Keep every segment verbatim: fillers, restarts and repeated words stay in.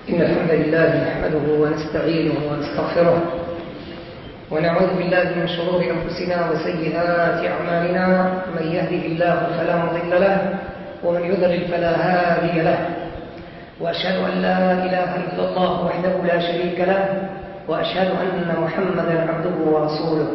إن الحمد لله نحمده ونستعينه ونستغفره ونعوذ بالله من شرور أنفسنا وسيئات أعمالنا. من يهده الله فلا مضل له ومن يضلل فلا هادي له، وأشهد أن لا إله إلا الله وحده لا شريك له، وأشهد أن محمدا عبده ورسوله.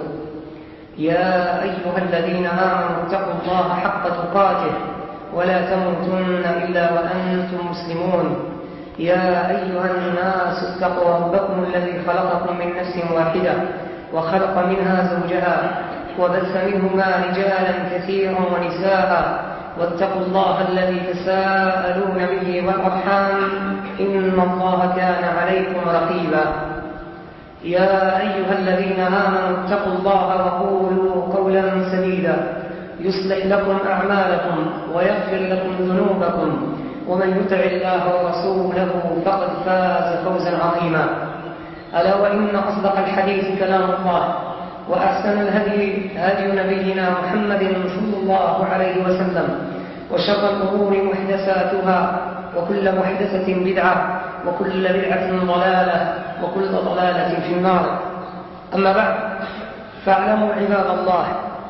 يا أيها الذين آمنوا اتقوا الله حق تقاته ولا تموتن إلا وأنتم مسلمون. يا أيها الناس اتقوا ربكم الذي خلقكم من نفس واحدة وخلق منها زوجها وبث منهما رجالا كثيرا ونساء، واتقوا الله الذي تساءلون به والأرحام إن الله كان عليكم رقيبا. يا أيها الذين آمنوا اتقوا الله وقولوا قولا سديدا يصلح لكم أعمالكم ويغفر لكم ذنوبكم، ومن يطع الله ورسوله فقد فاز فوزا عظيما. ألا وإن أصدق الحديث كلام الله، وأحسن الهدي هدي نبينا محمد صلى الله عليه وسلم، وشر الأمور محدثاتها وكل محدثة بدعة وكل بدعة ضلالة وكل ضلالة في النار. أما بعد، فاعلموا عباد الله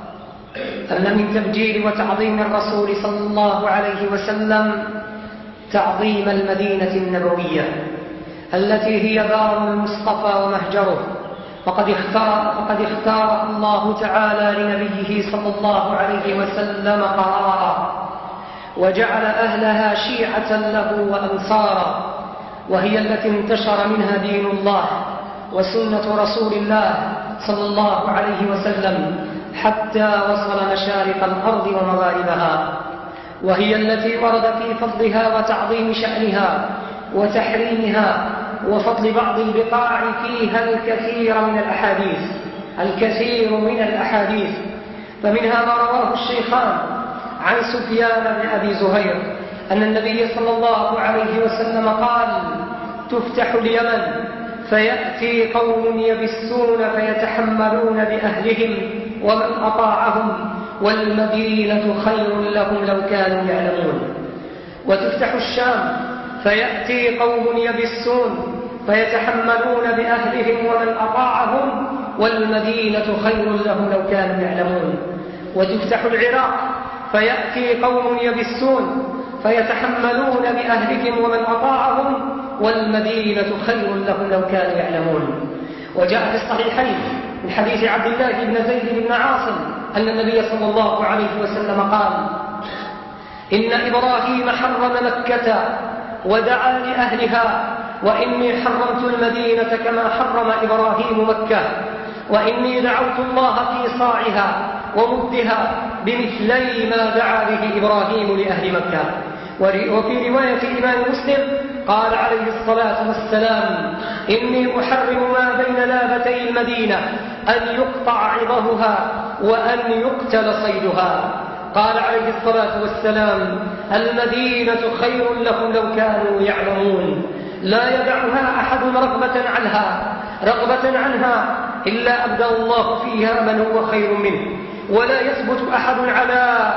أن من تبجيل وتعظيم الرسول صلى الله عليه وسلم تعظيم المدينة النبوية التي هي دار المصطفى ومهجره، فقد اختار, فقد اختار الله تعالى لنبيه صلى الله عليه وسلم قرارا، وجعل أهلها شيعة له وأنصارا، وهي التي انتشر منها دين الله وسنة رسول الله صلى الله عليه وسلم حتى وصل مشارق الأرض ومغاربها، وهي التي ورد في فضلها وتعظيم شأنها وتحريمها وفضل بعض البقاع فيها الكثير من الأحاديث الكثير من الأحاديث فمنها ما رواه الشيخان عن سفيان بن أبي زهير أن النبي صلى الله عليه وسلم قال: تفتح اليمن فيأتي قوم يبسون فيتحملون بأهلهم ومن أطاعهم، والمدينة خير لهم لو كانوا يعلمون. وتفتح الشام فيأتي قوم يبسون فيتحملون بأهلهم ومن أطاعهم، والمدينة خير لهم لو كانوا يعلمون. وتفتح العراق فيأتي قوم يبسون فيتحملون بأهلهم ومن أطاعهم، والمدينة خير لهم لو كانوا يعلمون. وجاء في الصحيحين من حديث عبد الله بن زيد بن عاصم أن النبي صلى الله عليه وسلم قال: إن إبراهيم حرم مكة ودعا لأهلها، وإني حرمت المدينة كما حرم إبراهيم مكة، وإني دعوت الله في صاعها ومدها بمثلي ما دعا به إبراهيم لأهل مكة. وفي رواية الإمام مسلم قال عليه الصلاة والسلام: إني أحرم ما بين لابتي المدينة أن يقطع عظمها وأن يقتل صيدها. قال عليه الصلاة والسلام: المدينة خير لهم لو كانوا يعلمون. لا يدعها أحد رغبة عنها رغبة عنها إلا أبدأ الله فيها من هو خير منه، ولا يثبت أحد على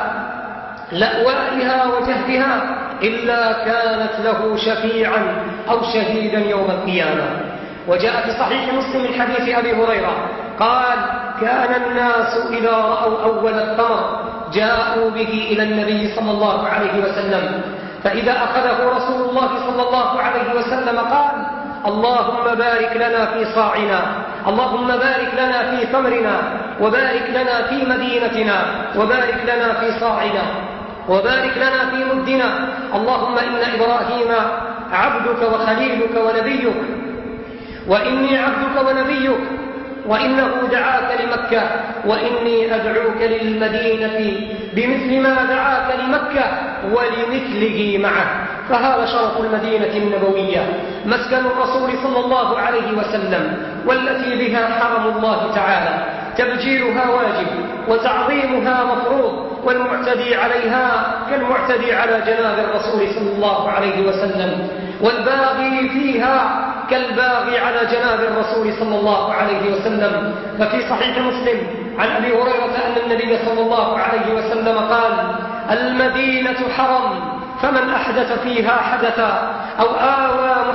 لأوائها وجهدها إلا كانت له شفيعا أو شهيدا يوم القيامة. وجاء في صحيح مسلم من حديث أبي هريرة قال: كان الناس إذا رأوا أول الثمر جاءوا به إلى النبي صلى الله عليه وسلم، فإذا أخذه رسول الله صلى الله عليه وسلم قال: اللهم بارك لنا في صاعنا، اللهم بارك لنا في ثمرنا، وبارك لنا في مدينتنا، وبارك لنا في صاعنا، وبارك لنا في مدنا. اللهم إن إبراهيم عبدك وخليلك ونبيك، وإني عبدك ونبيك، وإنه دعاك لمكة، وإني أدعوك للمدينة بمثل ما دعاك لمكة ولمثله معه. فهذا شرف المدينة النبوية، مسكن الرسول صلى الله عليه وسلم، والتي بها حرم الله تعالى، تبجيلها واجب وتعظيمها مفروض، والمعتدي عليها كالمعتدي على جناب الرسول صلى الله عليه وسلم، والباغي فيها كالباغي على جناب الرسول صلى الله عليه وسلم. ففي صحيح مسلم عن أبي هريرة أن النبي صلى الله عليه وسلم قال: المدينة حرم، فمن أحدث فيها حدثا أو آوى محدثا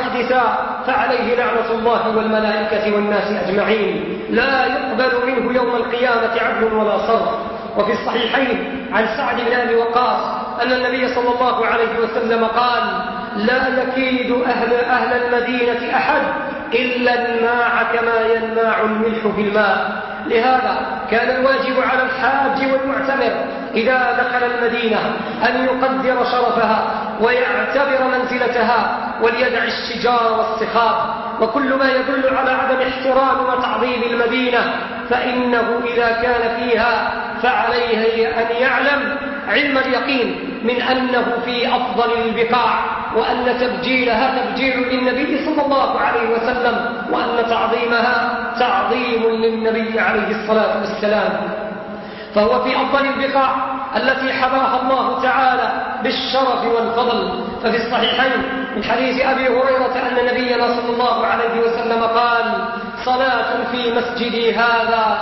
تركها فعليه لعنة الله والملائكة والناس أجمعين، لا يقبل منه يوم القيامة عدل ولا صرف. وفي الصحيحين عن سعد بن أبي وقاص أن النبي صلى الله عليه وسلم قال: لا يكيد أهل, أهل المدينة أحد إلا الناع كما يناع الملح في الماء. لهذا كان الواجب على الحاج والمعتمر إذا دخل المدينة أن يقدر شرفها ويعتبر منزلتها، وليدع الشجار والصخاب وكل ما يدل على عدم احترام وتعظيم المدينة، فإنه إذا كان فيها فعليه أن يعلم علم اليقين من أنه في أفضل البقاع، وأن تبجيلها تبجيل للنبي صلى الله عليه وسلم، وأن تعظيمها تعظيم للنبي عليه الصلاة والسلام. فهو في أفضل البقاع التي حباها الله تعالى بالشرف والفضل. ففي الصحيحين من حديث أبي هريرة أن نبينا صلى الله عليه وسلم قال: صلاة في مسجدي هذا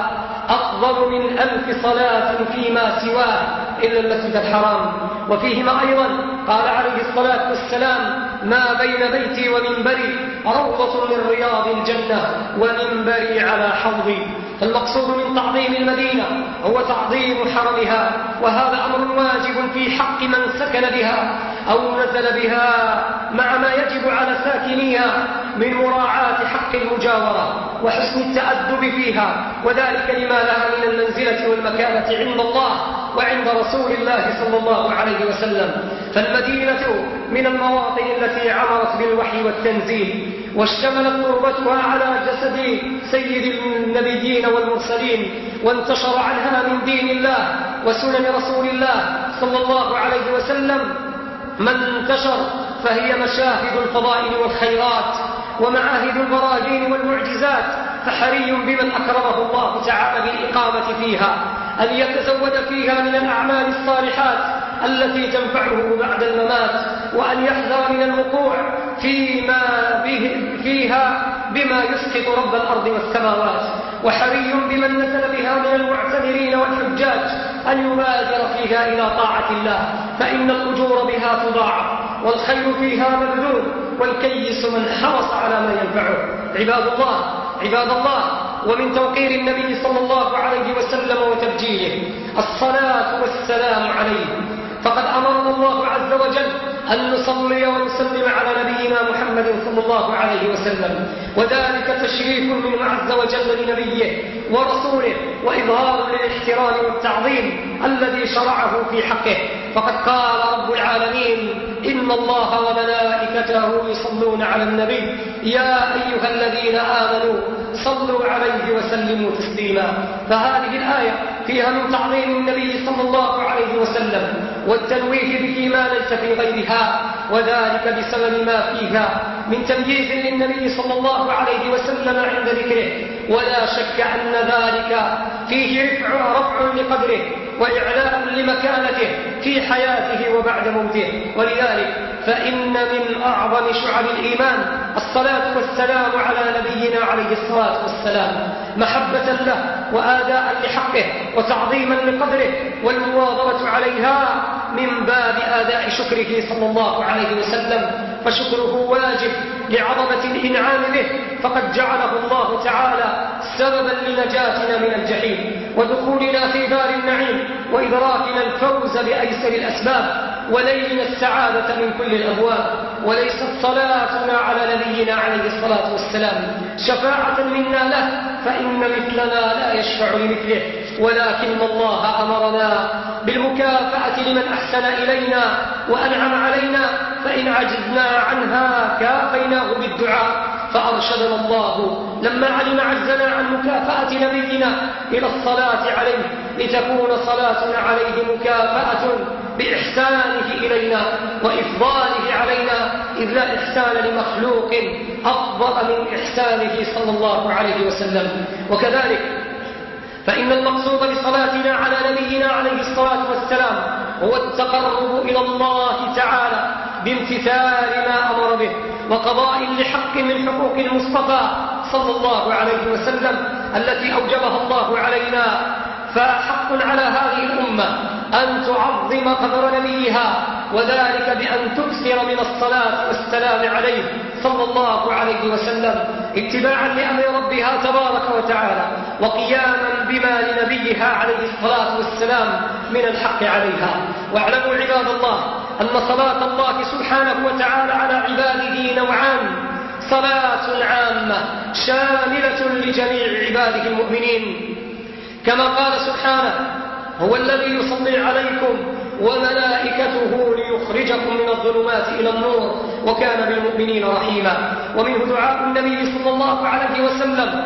أفضل من ألف صلاة فيما سواه إلا المسجد الحرام. وفيهما أيضا قال عليه الصلاة والسلام: ما بين بيتي ومنبري روضة من رياض الجنة ومنبري على حوضي. فالمقصود من تعظيم المدينة هو تعظيم حرمها، وهذا أمر واجب في حق من سكن بها أو نزل بها، مع ما يجب على ساكنيها من مراعاة حق المجاورة وحسن التأدب فيها، وذلك لما لها من المنزلة والمكانة عند الله وعند رسول الله صلى الله عليه وسلم. فالمدينة من المواطن التي عمرت بالوحي والتنزيل، واشتملت تربتها على جسد سيد النبيين والمرسلين، وانتشر عنها من دين الله وسنن رسول الله صلى الله عليه وسلم ما انتشر، فهي مشاهد الفضائل والخيرات ومعاهد البراهين والمعجزات. فحري بمن أكرمه الله تعالى بالإقامة فيها أن يتزود فيها من الأعمال الصالحات التي تنفعه بعد الممات، وأن يحذر من الوقوع فيما به فيها بما يسقط رب الأرض والسماوات. وحري بمن نزل بها من المعتمرين والحجاج أن يبادر فيها إلى طاعة الله، فإن الأجور بها تضاعف والخير فيها مبذول، والكيس من حرص على ما ينفعه. عباد الله عباد الله ومن توقير النبي صلى الله عليه وسلم وتبجيله الصلاة والسلام عليه، فقد أمرنا الله عز وجل أن نصلي ونسلم على نبينا محمد صلى الله عليه وسلم، وذلك تشريف منه عز وجل لنبيه ورسوله، وإظهار للاحترام والتعظيم الذي شرعه في حقه. فقد قال رب العالمين: إن الله وملائكته يصلون على النبي يا أيها الذين آمنوا صلوا عليه وسلموا تسليما. فهذه الآية فيها من تعظيم النبي صلى الله عليه وسلم والتنويه به ما ليس في غيرها، وذلك بسبب ما فيها من تمييز للنبي صلى الله عليه وسلم عند ذكره، ولا شك أن ذلك فيه رفع, رفع لقدره وإعلاء لمكانته في حياته وبعد موته. ولذلك فإن من أعظم شعب الإيمان الصلاة والسلام على نبينا عليه الصلاة والسلام، محبة له وآداء لحقه وتعظيما لقدره، والمواظبة عليها من باب آداء شكره صلى الله عليه وسلم، فشكره واجب لعظمة الإنعام به، فقد جعله الله تعالى سببا لنجاتنا من الجحيم ودخولنا في دار النعيم وإدراكنا الفوز بأيسر الأسباب وليلنا السعادة من كل الأبواب. وليست صلاتنا على نبينا عليه الصلاة والسلام شفاعة منا له، فإن مثلنا لا يشفع لمثله، ولكن الله أمرنا بالمكافأة لمن أحسن إلينا وأنعم علينا، فإن عجزنا عنها كافيناه بالدعاء. فأرشدنا الله لما علم عجزنا عن مكافأة نبينا إلى الصلاة عليه، لتكون صلاتنا عليه مكافأة بإحسانه إلينا وإفضاله علينا، إذ لا إحسان لمخلوق أفضل من إحسانه صلى الله عليه وسلم. وكذلك فإن المقصود بصلاتنا على نبينا عليه الصلاة والسلام هو التقرب إلى الله تعالى بامتثال ما أمر به وقضاء لحق من حقوق المصطفى صلى الله عليه وسلم التي أوجبها الله علينا. فحق على هذه الأمة أن تعظم قدر نبيها، وذلك بأن تكثر من الصلاة والسلام عليه صلى الله عليه عليه وسلم اتباعا لأمر ربها تبارك وتعالى وقياما بما لنبيها عليه الصلاة والسلام من الحق عليها. واعلموا عباد الله أن صلاة الله سبحانه وتعالى على عباده نوعان: صلاة عامة شاملة لجميع عباده المؤمنين، كما قال سبحانه: هو الذي يصلي عليكم وملائكته ليخرجكم من الظلمات إلى النور وكان بالمؤمنين رحيما. ومنه دعاء النبي صلى الله عليه وسلم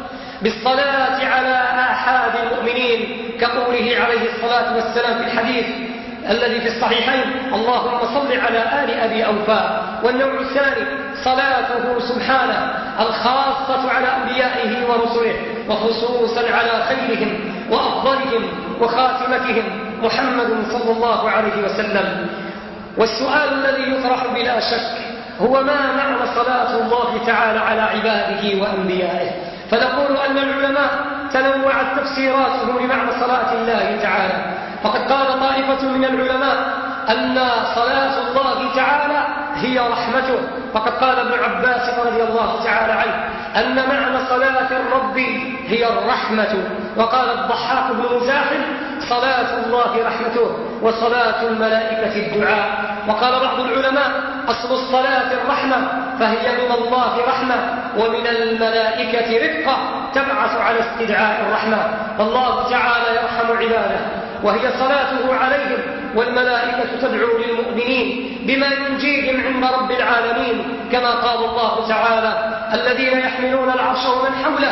بالصلاة على آحاد المؤمنين كقوله عليه الصلاة والسلام في الحديث الذي في الصحيحين: اللهم صل على آل أبي أوفى. والنوع الثاني صلاته سبحانه الخاصة على أنبيائه ورسله، وخصوصا على خيرهم وأفضلهم وخاتمتهم محمد صلى الله عليه وسلم. والسؤال الذي يطرح بلا شك هو: ما معنى صلاة الله تعالى على عباده وأنبيائه؟ فنقول أن العلماء تنوعت تفسيراتهم لمعنى صلاة الله تعالى. فقد قال طائفة من العلماء أن صلاة الله تعالى هي رحمته، فقد قال ابن عباس رضي الله تعالى عنه أن معنى صلاة الرب هي الرحمة. وقال الضحاك بن مزاحم: صلاة الله رحمته وصلاة الملائكة الدعاء. وقال بعض العلماء: أصل الصلاة الرحمة، فهي من الله رحمة ومن الملائكة رفقة تبعث على استدعاء الرحمة. فالله تعالى يرحم عباده وهي صلاته عليهم، والملائكة تدعو للمؤمنين بما ينجيهم عند رب العالمين، كما قال الله تعالى: الذين يحملون العرش ومن حوله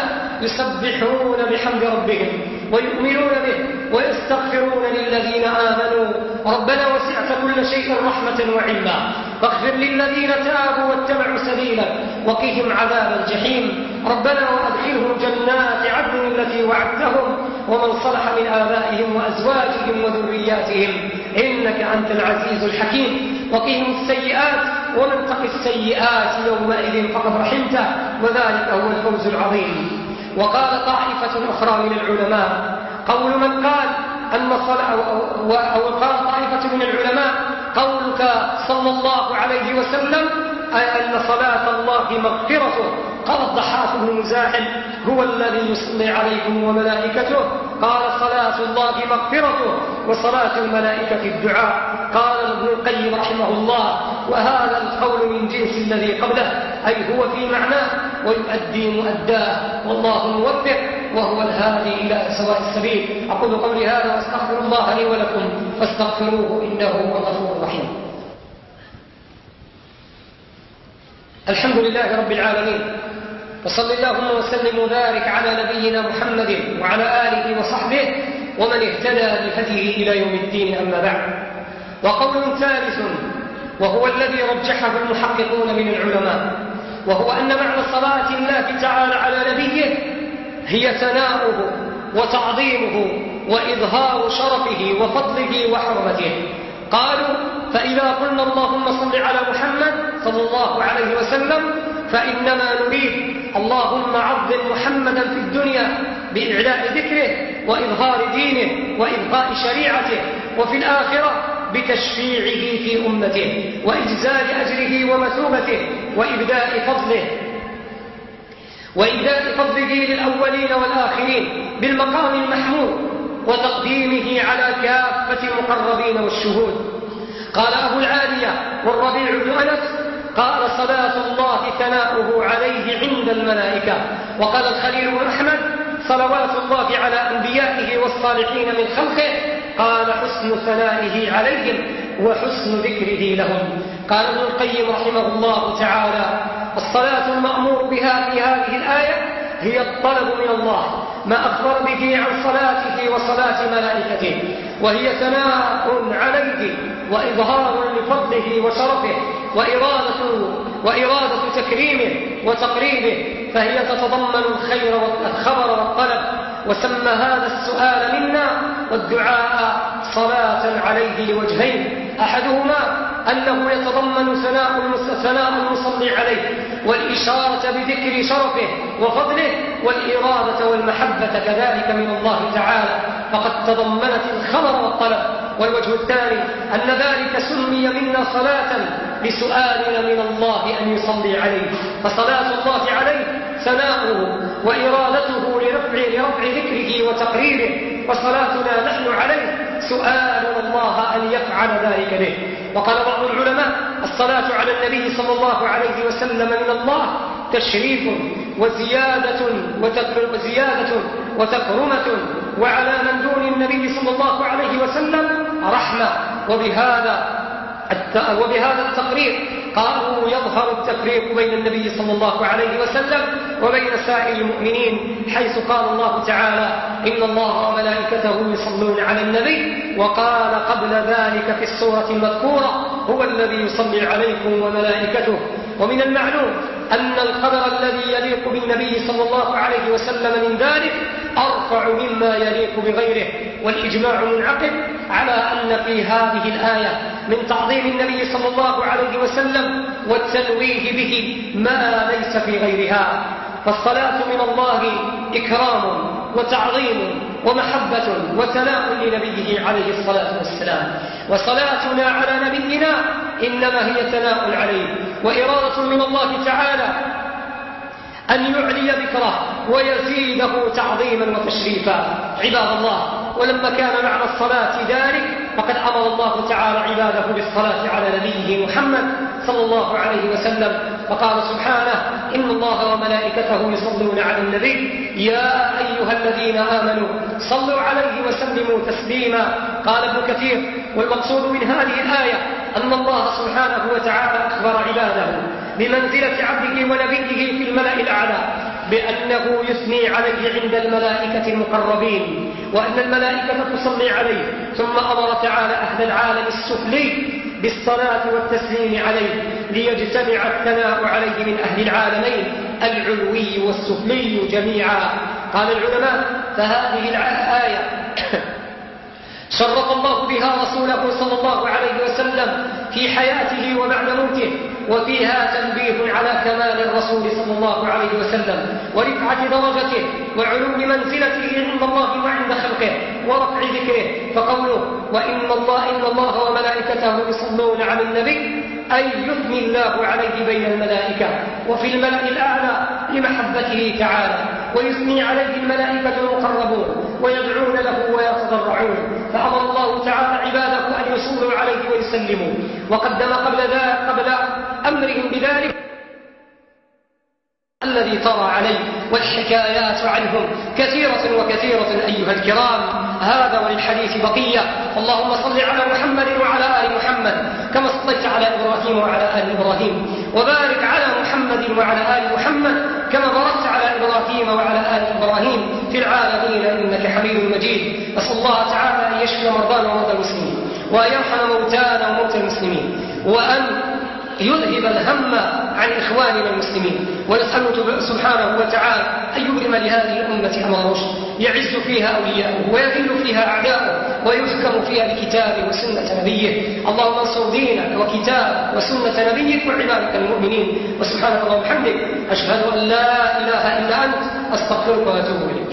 يسبحون بحمد ربهم ويؤمنون به ويستغفرون للذين آمنوا ربنا وسعت كل شيء رحمة وعلما فاغفر للذين تابوا واتبعوا سبيلك وقهم عذاب الجحيم ربنا وأدخلهم جنات عدن التي وعدتهم ومن صلح من آبائهم وأزواجهم وذرياتهم إنك أنت العزيز الحكيم وقهم السيئات ومن تق السيئات يومئذ فقد رحمته وذلك هو الفوز العظيم. وقال طائفة أخرى من العلماء قول من قال أن صلاة أو قال طائفة من العلماء قولك صلى الله عليه وسلم أن صلاة الله مغفرته. قال الضحاك بن مزاحم هو الذي يصلي عليكم وملائكته قال صلاة الله مغفرته وصلاة الملائكة الدعاء. قال ابن القيم رحمه الله وهذا القول من جنس الذي قبله أي هو في معناه ويؤدي مؤداه والله موفق وهو الهادي إلى سواء السبيل. أقول قولي هذا واستغفر الله لي ولكم فاستغفروه إنه هو الغفور الرحيم. الحمد لله رب العالمين وصلى اللهم وسلم وبارك على نبينا محمد وعلى آله وصحبه ومن اهتدى بهديه إلى يوم الدين أما بعد. وقول ثالث وهو الذي رجحه المحققون من العلماء وهو أن معنى صلاة الله تعالى على نبيه هي ثناؤه وتعظيمه وإظهار شرفه وفضله وحرمته. قالوا فإذا قلنا اللهم صل على محمد صلى الله عليه وسلم فإنما نريد اللهم عظم محمدا في الدنيا بإعلاء ذكره وإظهار دينه وإبقاء شريعته وفي الآخرة بتشفيعه في أمته وإجزال أجره ومثوبته وإبداء فضله وإبداء فضله للأولين والآخرين بالمقام المحمود وتقديمه على كافة المقربين والشهود. قال أبو العالية والربيع بن أنس قال صلاة الله ثناؤه عليه عند الملائكة. وقال الخليل بن أحمد صلوات الله على أنبيائه والصالحين من خلقه قال حسن ثنائه عليهم وحسن ذكره لهم. قال ابن القيم رحمه الله تعالى الصلاة المأمور بها في هذه الآية هي الطلب من الله ما أخبر به عن صلاته وصلاة ملائكته وهي ثناء عليه وإظهار لفضله وشرفه وإرادة, وإرادة تكريمه وتقريبه فهي تتضمن الخير والخبر والطلب. وسمى هذا السؤال منا والدعاء صلاة عليه لوجهين أحدهما أنه يتضمن ثناء المصلي عليه والإشارة بذكر شرفه وفضله والإرادة والمحبة كذلك من الله تعالى فقد تضمنت الخبر والطلب والوجه الثاني أن ذلك سمي منا صلاة لسؤالنا من الله أن يصلي عليه، فصلاة الله عليه ثناؤه وإرادته لرفع, لرفع ذكره وتقريره، وصلاتنا نحن عليه سؤالنا الله أن يفعل ذلك به. وقال بعض العلماء: الصلاة على النبي صلى الله عليه وسلم من الله تشريف وزيادة وزيادة وتكرمة، وعلى من دون النبي صلى الله عليه وسلم رحمة. وبهذا وبهذا التقرير قالوا يظهر التفريق بين النبي صلى الله عليه وسلم وبين سائر المؤمنين، حيث قال الله تعالى: إن الله وملائكته يصلون على النبي، وقال قبل ذلك في السورة المذكورة: هو الذي يصلي عليكم وملائكته. ومن المعلوم أن القدر الذي يليق بالنبي صلى الله عليه وسلم من ذلك أرفع مما يليق بغيره، والإجماع منعقد على أن في هذه الآية من تعظيم النبي صلى الله عليه وسلم والتنويه به ما ليس في غيرها. فالصلاة من الله إكرام وتعظيم ومحبة وثناء لنبيه عليه الصلاة والسلام، وصلاتنا على نبينا إنما هي ثناء عليه وإرادة من الله تعالى أن يعلي ذكره ويزيده تعظيما وتشريفا. عباد الله، ولما كان معنى الصلاة ذلك فقد أمر الله تعالى عباده بالصلاة على نبيه محمد صلى الله عليه وسلم، فقال سبحانه: إن الله وملائكته يصلون على النبي يا أيها الذين آمنوا صلوا عليه وسلموا تسليما. قال ابن كثير: والمقصود من هذه الآية أن الله سبحانه وتعالى أخبر عباده بمنزلة عبده ونبيه في الملأ الأعلى بأنه يثني عليه عند الملائكة المقربين، وأن الملائكة تصلي عليه، ثم أمر تعالى أهل العالم السفلي بالصلاة والتسليم عليه ليجتمع الثناء عليه من أهل العالمين العلوي والسفلي جميعا. قال العلماء: فهذه الآية شرف الله بها رسوله صلى الله عليه وسلم في حياته وبعد موته، وفيها تنبيه على كمال الرسول صلى الله عليه وسلم ورفعة درجته وعلو منزلته عند الله وعند خلقه ورفع ذكره. فقوله: وإن الله إن الله وملائكته يصلون على النبي، أي يثني الله عليه بين الملائكة وفي الملأ الأعلى لمحبته تعالى، ويثني عليه الملائكة المقربون ويدعون له ويتضرعون. فأمر الله تعالى عباده أن يصلوا عليه ويسلموا، وقدم قبل ذلك قبل أمرهم بذلك الذي طرى عليه، والحكايات عنهم كثيرة وكثيرة أيها الكرام. هذا وللحديث بقية. اللهم صل على محمد وعلى آل محمد كما صليت على إبراهيم وعلى آل إبراهيم، وبارك على محمد وعلى آل محمد كما باركت على إبراهيم وعلى آل إبراهيم في العالمين إنك حميد مجيد. أسأل الله تعالى أن يشفي مرضانا ومرضى المسلمين، وأن يرحم موتانا وموتى المسلمين، وأن يذهب الهم عن إخواننا المسلمين، ونسأله سبحانه وتعالى أن يبرم لهذه الأمة أمر رشد يعز فيها أولياءه ويذل فيها أعداءه ويحكم فيها بكتابه وسنة نبيه. اللهم انصر دينك وكتابك وسنة نبيك وعبادك المؤمنين. وسبحانك اللهم وبحمدك، أشهد أن لا إله إلا أنت، أستغفرك وأتوب إليك.